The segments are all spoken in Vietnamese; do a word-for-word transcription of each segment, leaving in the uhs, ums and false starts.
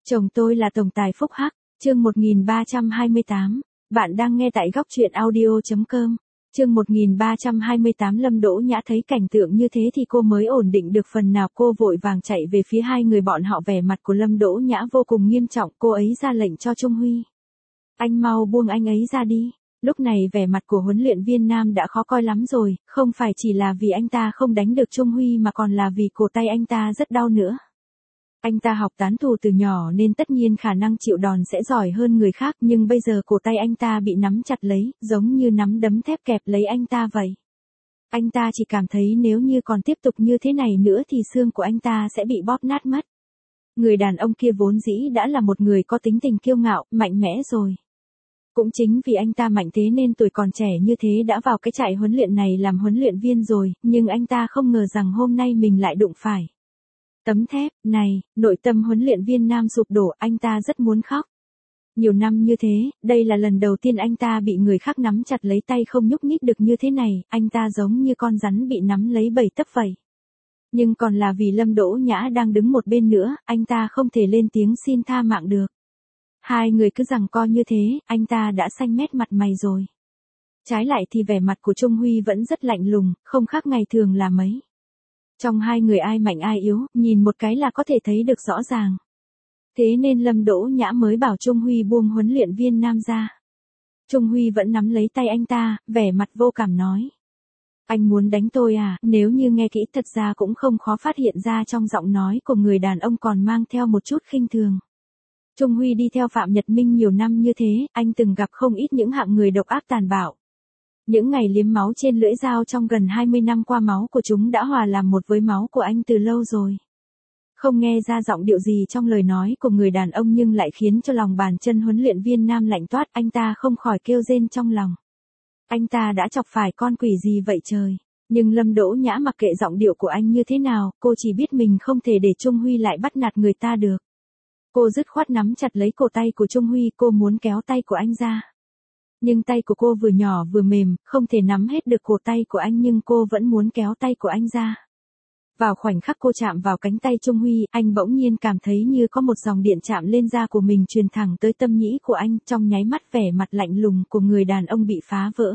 Chồng tôi là tổng tài phúc hắc, chương một nghìn ba trăm hai mươi tám. Bạn đang nghe tại góc truyện audio chấm com. Chương một nghìn ba trăm hai mươi tám. Lâm Đỗ Nhã thấy cảnh tượng như thế thì cô mới ổn định được phần nào, cô vội vàng chạy về phía hai người bọn họ, vẻ mặt của Lâm Đỗ Nhã vô cùng nghiêm trọng, cô ấy ra lệnh cho Trung Huy. Anh mau buông anh ấy ra đi. Lúc này vẻ mặt của huấn luyện viên nam đã khó coi lắm rồi, không phải chỉ là vì anh ta không đánh được Trung Huy mà còn là vì cổ tay anh ta rất đau nữa. Anh ta học tán thủ từ nhỏ nên tất nhiên khả năng chịu đòn sẽ giỏi hơn người khác, nhưng bây giờ cổ tay anh ta bị nắm chặt lấy, giống như nắm đấm thép kẹp lấy anh ta vậy. Anh ta chỉ cảm thấy nếu như còn tiếp tục như thế này nữa thì xương của anh ta sẽ bị bóp nát mất. Người đàn ông kia vốn dĩ đã là một người có tính tình kiêu ngạo, mạnh mẽ rồi. Cũng chính vì anh ta mạnh thế nên tuổi còn trẻ như thế đã vào cái trại huấn luyện này làm huấn luyện viên rồi, nhưng anh ta không ngờ rằng hôm nay mình lại đụng phải tấm thép này. Nội tâm huấn luyện viên nam sụp đổ, anh ta rất muốn khóc. Nhiều năm như thế, đây là lần đầu tiên anh ta bị người khác nắm chặt lấy tay không nhúc nhích được như thế này, anh ta giống như con rắn bị nắm lấy bầy tấp vậy. Nhưng còn là vì Lâm Đỗ Nhã đang đứng một bên nữa, anh ta không thể lên tiếng xin tha mạng được. Hai người cứ giằng co như thế, anh ta đã xanh mét mặt mày rồi. Trái lại thì vẻ mặt của Trung Huy vẫn rất lạnh lùng, không khác ngày thường là mấy. Trong hai người ai mạnh ai yếu, nhìn một cái là có thể thấy được rõ ràng. Thế nên Lâm Đỗ Nhã mới bảo Trung Huy buông huấn luyện viên nam ra. Trung Huy vẫn nắm lấy tay anh ta, vẻ mặt vô cảm nói. Anh muốn đánh tôi à? Nếu như nghe kỹ thật ra cũng không khó phát hiện ra trong giọng nói của người đàn ông còn mang theo một chút khinh thường. Trung Huy đi theo Phạm Nhật Minh nhiều năm như thế, anh từng gặp không ít những hạng người độc ác tàn bạo. Những ngày liếm máu trên lưỡi dao trong gần hai mươi năm qua, máu của chúng đã hòa làm một với máu của anh từ lâu rồi. Không nghe ra giọng điệu gì trong lời nói của người đàn ông nhưng lại khiến cho lòng bàn chân huấn luyện viên nam lạnh toát, anh ta không khỏi kêu rên trong lòng. Anh ta đã chọc phải con quỷ gì vậy trời? Nhưng Lâm Đỗ Nhã mặc kệ giọng điệu của anh như thế nào, cô chỉ biết mình không thể để Trung Huy lại bắt nạt người ta được. Cô dứt khoát nắm chặt lấy cổ tay của Trung Huy, cô muốn kéo tay của anh ra. Nhưng tay của cô vừa nhỏ vừa mềm, không thể nắm hết được cổ tay của anh, nhưng cô vẫn muốn kéo tay của anh ra. Vào khoảnh khắc cô chạm vào cánh tay Trung Huy, anh bỗng nhiên cảm thấy như có một dòng điện chạm lên da của mình truyền thẳng tới tâm nhĩ của anh, trong nháy mắt vẻ mặt lạnh lùng của người đàn ông bị phá vỡ.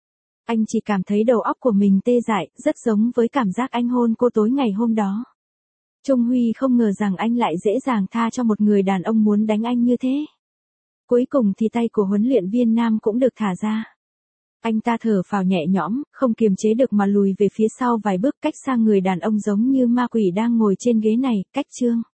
Anh chỉ cảm thấy đầu óc của mình tê dại, rất giống với cảm giác anh hôn cô tối ngày hôm đó. Trung Huy không ngờ rằng anh lại dễ dàng tha cho một người đàn ông muốn đánh anh như thế. Cuối cùng thì tay của huấn luyện viên nam cũng được thả ra. Anh ta thở phào nhẹ nhõm, không kiềm chế được mà lùi về phía sau vài bước, cách xa người đàn ông giống như ma quỷ đang ngồi trên ghế này. Cách chương